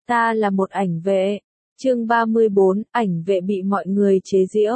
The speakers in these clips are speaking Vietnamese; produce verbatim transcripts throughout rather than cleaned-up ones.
Ta là một ảnh vệ. Chương ba mươi bốn, ảnh vệ bị mọi người chế giễu.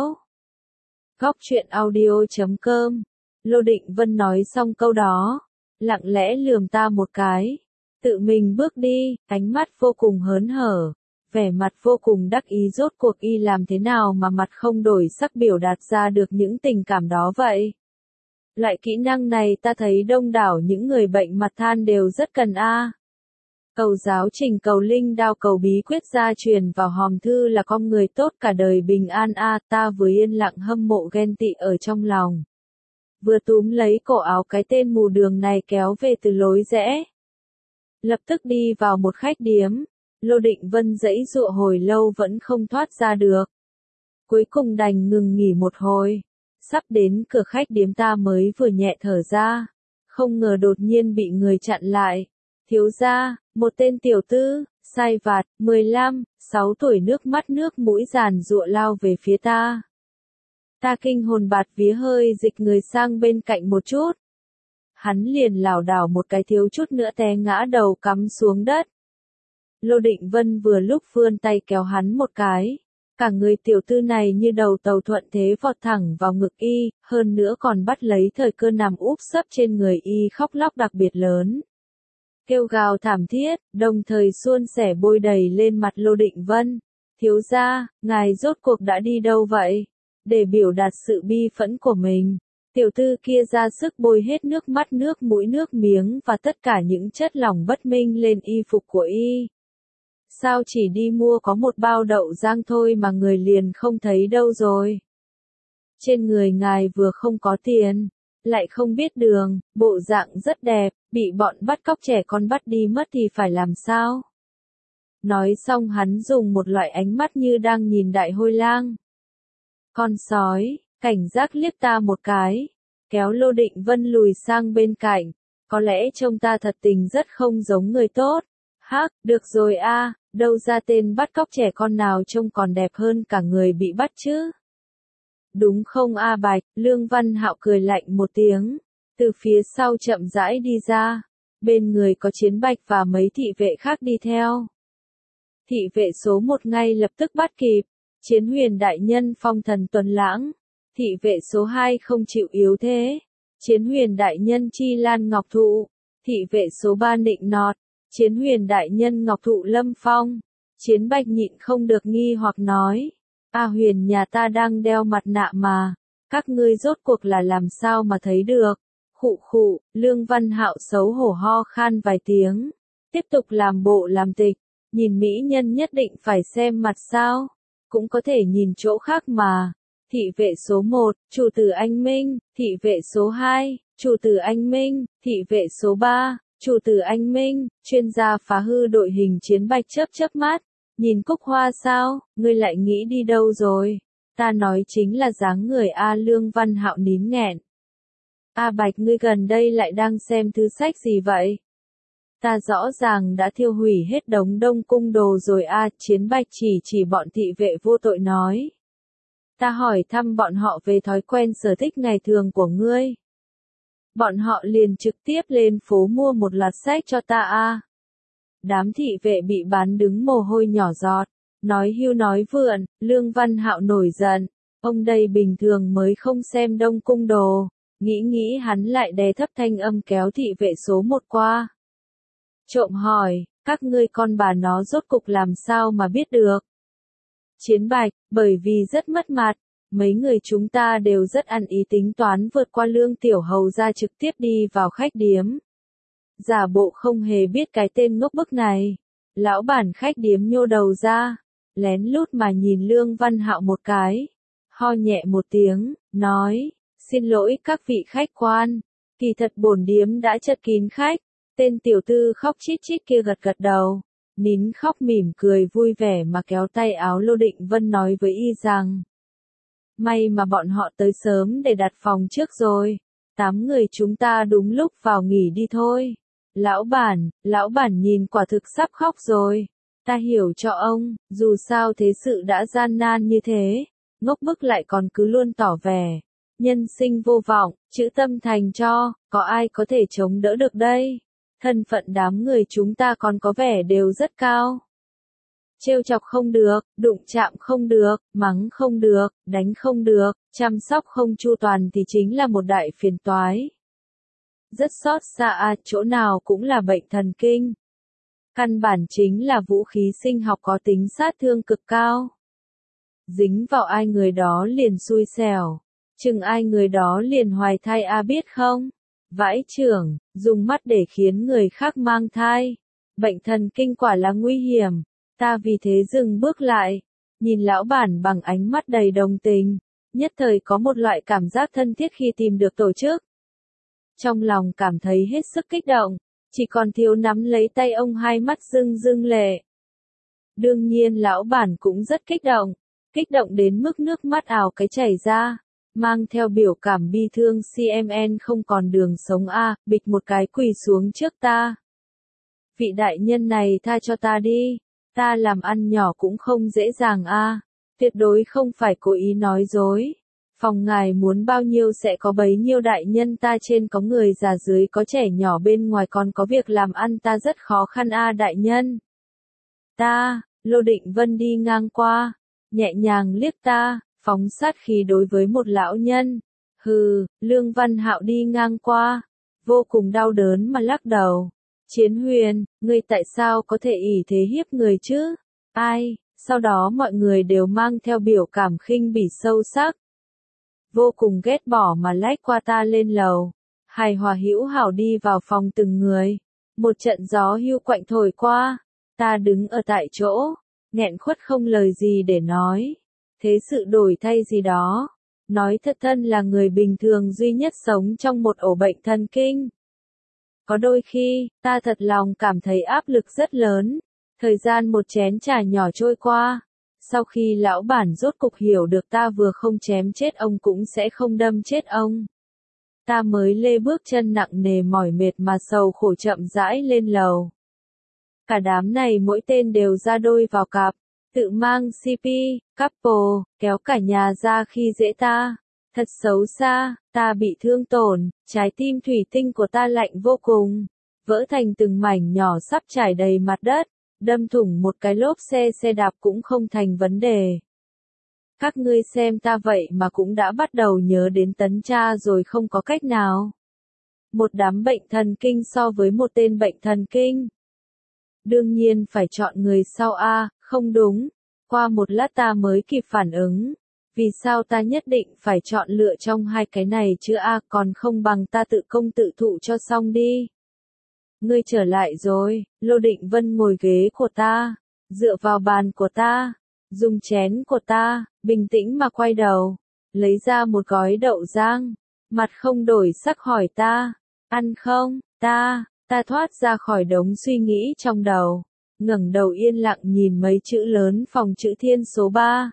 Góc truyện audio chấm com. Lô Định Vân nói xong câu đó, lặng lẽ lườm ta một cái, tự mình bước đi, ánh mắt vô cùng hớn hở, vẻ mặt vô cùng đắc ý. Rốt cuộc y làm thế nào mà mặt không đổi sắc biểu đạt ra được những tình cảm đó vậy? Loại kỹ năng này ta thấy đông đảo những người bệnh mặt than đều rất cần a. Cầu giáo trình, cầu linh đao, cầu bí quyết gia truyền vào hòm thư là con người tốt cả đời bình an a. Ta vừa yên lặng hâm mộ ghen tị ở trong lòng, vừa túm lấy cổ áo cái tên mù đường này kéo về từ lối rẽ. Lập tức đi vào một khách điếm, Lô Định Vân giãy giụa hồi lâu vẫn không thoát ra được. Cuối cùng đành ngừng nghỉ một hồi, sắp đến cửa khách điếm ta mới vừa nhẹ thở ra, không ngờ đột nhiên bị người chặn lại. Thiếu gia, một tên tiểu tư, sai vặt, mười lăm, sáu tuổi, nước mắt nước mũi giàn giụa lao về phía ta. Ta kinh hồn bạt vía hơi dịch người sang bên cạnh một chút. Hắn liền lảo đảo một cái thiếu chút nữa té ngã đầu cắm xuống đất. Lô Định Vân vừa lúc vươn tay kéo hắn một cái. Cả người tiểu tư này như đầu tàu thuận thế vọt thẳng vào ngực y, hơn nữa còn bắt lấy thời cơ nằm úp sấp trên người y khóc lóc đặc biệt lớn. Kêu gào thảm thiết, đồng thời suôn sẻ bôi đầy lên mặt Lô Định Vân. Thiếu gia, ngài rốt cuộc đã đi đâu vậy? Để biểu đạt sự bi phẫn của mình, tiểu tư kia ra sức bôi hết nước mắt nước mũi nước miếng và tất cả những chất lỏng bất minh lên y phục của y. Sao chỉ đi mua có một bao đậu rang thôi mà người liền không thấy đâu rồi? Trên người ngài vừa không có tiền, lại không biết đường, bộ dạng rất đẹp, bị bọn bắt cóc trẻ con bắt đi mất thì phải làm sao? Nói xong hắn dùng một loại ánh mắt như đang nhìn đại hôi lang. Con sói, cảnh giác liếc ta một cái, kéo Lô Định Vân lùi sang bên cạnh, có lẽ trông ta thật tình rất không giống người tốt. Hắc, được rồi a, đâu ra tên bắt cóc trẻ con nào trông còn đẹp hơn cả người bị bắt chứ? Đúng không a Bạch? Lương Văn Hạo cười lạnh một tiếng, từ phía sau chậm rãi đi ra, bên người có Chiến Bạch và mấy thị vệ khác đi theo. Thị vệ số một ngay lập tức bắt kịp, Chiến Huyền đại nhân phong thần tuấn lãng. Thị vệ số hai không chịu yếu thế, Chiến Huyền đại nhân chi lan ngọc thụ. Thị vệ số ba nịnh nọt, Chiến Huyền đại nhân ngọc thụ lâm phong. Chiến Bạch nhịn không được nghi hoặc nói, A Huyền nhà ta đang đeo mặt nạ mà, các ngươi rốt cuộc là làm sao mà thấy được? Khụ khụ, Lương Văn Hạo xấu hổ ho khan vài tiếng, tiếp tục làm bộ làm tịch, nhìn mỹ nhân nhất định phải xem mặt sao? Cũng có thể nhìn chỗ khác mà. Thị vệ số một, chủ tử Anh Minh. Thị vệ số hai, chủ tử Anh Minh. Thị vệ số ba, chủ tử Anh Minh. Chuyên gia phá hư đội hình Chiến Bạch chớp chớp mắt, nhìn Cúc Hoa sao, ngươi lại nghĩ đi đâu rồi? Ta nói chính là dáng người A. Lương Văn Hạo nín nghẹn. A Bạch, ngươi gần đây lại đang xem thứ sách gì vậy? Ta rõ ràng đã thiêu hủy hết đống Đông Cung đồ rồi a. Chiến Bạch chỉ chỉ bọn thị vệ vô tội nói. Ta hỏi thăm bọn họ về thói quen sở thích ngày thường của ngươi. Bọn họ liền trực tiếp lên phố mua một loạt sách cho ta a. Đám thị vệ bị bán đứng mồ hôi nhỏ giọt, nói hưu nói vượn. Lương Văn Hạo nổi giận, ông đây bình thường mới không xem Đông Cung đồ. Nghĩ nghĩ hắn lại đè thấp thanh âm kéo thị vệ số một qua. Trộm hỏi, các ngươi con bà nó rốt cục làm sao mà biết được? Chiến Bạch, bởi vì rất mất mặt, mấy người chúng ta đều rất ăn ý tính toán vượt qua Lương Tiểu Hầu ra trực tiếp đi vào khách điếm. Giả bộ không hề biết cái tên ngốc bức này. Lão bản khách điếm nhô đầu ra, lén lút mà nhìn Lương Văn Hạo một cái, ho nhẹ một tiếng, nói, xin lỗi các vị khách quan, kỳ thật bổn điếm đã chật kín khách. Tên tiểu tư khóc chít chít kia gật gật đầu, nín khóc mỉm cười vui vẻ mà kéo tay áo Lô Định Vân nói với y rằng, may mà bọn họ tới sớm để đặt phòng trước rồi, tám người chúng ta đúng lúc vào nghỉ đi thôi. Lão bản, lão bản nhìn quả thực sắp khóc rồi, ta hiểu cho ông, dù sao thế sự đã gian nan như thế, ngốc bức lại còn cứ luôn tỏ vẻ, nhân sinh vô vọng, chữ tâm thành cho, có ai có thể chống đỡ được đây? Thân phận đám người chúng ta còn có vẻ đều rất cao. Trêu chọc không được, đụng chạm không được, mắng không được, đánh không được, chăm sóc không chu toàn thì chính là một đại phiền toái. Rất xót xa à, chỗ nào cũng là bệnh thần kinh. Căn bản chính là vũ khí sinh học có tính sát thương cực cao. Dính vào ai người đó liền xui xẻo, chừng ai người đó liền hoài thai a à biết không? Vãi chưởng, dùng mắt để khiến người khác mang thai. Bệnh thần kinh quả là nguy hiểm. Ta vì thế dừng bước lại, nhìn lão bản bằng ánh mắt đầy đồng tình, nhất thời có một loại cảm giác thân thiết khi tìm được tổ chức. Trong lòng cảm thấy hết sức kích động, chỉ còn thiếu nắm lấy tay ông hai mắt rưng rưng lệ. Đương nhiên lão bản cũng rất kích động, kích động đến mức nước mắt ào cái chảy ra, mang theo biểu cảm bi thương xê em en không còn đường sống a, bịch một cái quỳ xuống trước ta. Vị đại nhân này tha cho ta đi. Ta làm ăn nhỏ cũng không dễ dàng a, tuyệt đối không phải cố ý nói dối. Phòng ngài muốn bao nhiêu sẽ có bấy nhiêu đại nhân ta trên có người già dưới có trẻ nhỏ bên ngoài còn có việc làm ăn ta rất khó khăn a đại nhân. Ta, Lô Định Vân đi ngang qua, nhẹ nhàng liếc ta, phóng sát khí đối với một lão nhân. Hừ, Lương Văn Hạo đi ngang qua, vô cùng đau đớn mà lắc đầu. Chiến Huyền, ngươi tại sao có thể ỷ thế hiếp người chứ? Ai? Sau đó mọi người đều mang theo biểu cảm khinh bỉ sâu sắc. Vô cùng ghét bỏ mà lách qua ta lên lầu. Hài hòa hữu hảo đi vào phòng từng người. Một trận gió hưu quạnh thổi qua. Ta đứng ở tại chỗ, nghẹn khuất không lời gì để nói. Thế sự đổi thay gì đó. Nói thật thân là người bình thường duy nhất sống trong một ổ bệnh thần kinh. Có đôi khi, ta thật lòng cảm thấy áp lực rất lớn. Thời gian một chén trà nhỏ trôi qua. Sau khi lão bản rốt cục hiểu được ta vừa không chém chết ông cũng sẽ không đâm chết ông. Ta mới lê bước chân nặng nề mỏi mệt mà sầu khổ chậm rãi lên lầu. Cả đám này mỗi tên đều ra đôi vào cặp, tự mang xê pê, couple, kéo cả nhà ra khi dễ ta. Thật xấu xa, ta bị thương tổn, trái tim thủy tinh của ta lạnh vô cùng, vỡ thành từng mảnh nhỏ sắp trải đầy mặt đất, đâm thủng một cái lốp xe xe đạp cũng không thành vấn đề. Các ngươi xem ta vậy mà cũng đã bắt đầu nhớ đến Tấn Cha rồi không có cách nào. Một đám bệnh thần kinh so với một tên bệnh thần kinh. Đương nhiên phải chọn người sau a, không đúng. Qua một lát ta mới kịp phản ứng. Vì sao ta nhất định phải chọn lựa trong hai cái này chứ a, còn không bằng ta tự công tự thụ cho xong đi. Ngươi trở lại rồi, Lô Định Vân ngồi ghế của ta, dựa vào bàn của ta, dùng chén của ta, bình tĩnh mà quay đầu, lấy ra một gói đậu rang, mặt không đổi sắc hỏi ta, ăn không, ta, ta thoát ra khỏi đống suy nghĩ trong đầu, ngẩng đầu yên lặng nhìn mấy chữ lớn phòng chữ Thiên số ba.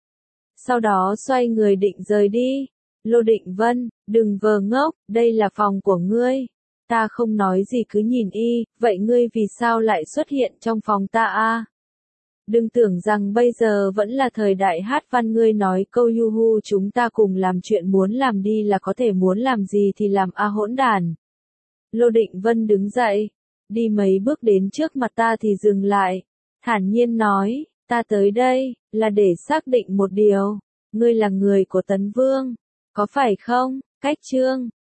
Sau đó xoay người định rời đi. Lô Định Vân, đừng vờ ngốc, đây là phòng của ngươi. Ta không nói gì cứ nhìn y, vậy ngươi vì sao lại xuất hiện trong phòng ta a? Đừng tưởng rằng bây giờ vẫn là thời đại hát văn ngươi nói câu yuhu chúng ta cùng làm chuyện muốn làm đi là có thể muốn làm gì thì làm a hỗn đàn. Lô Định Vân đứng dậy, đi mấy bước đến trước mặt ta thì dừng lại, thản nhiên nói, ta tới đây, là để xác định một điều, ngươi là người của Tấn Vương, có phải không? Cách chương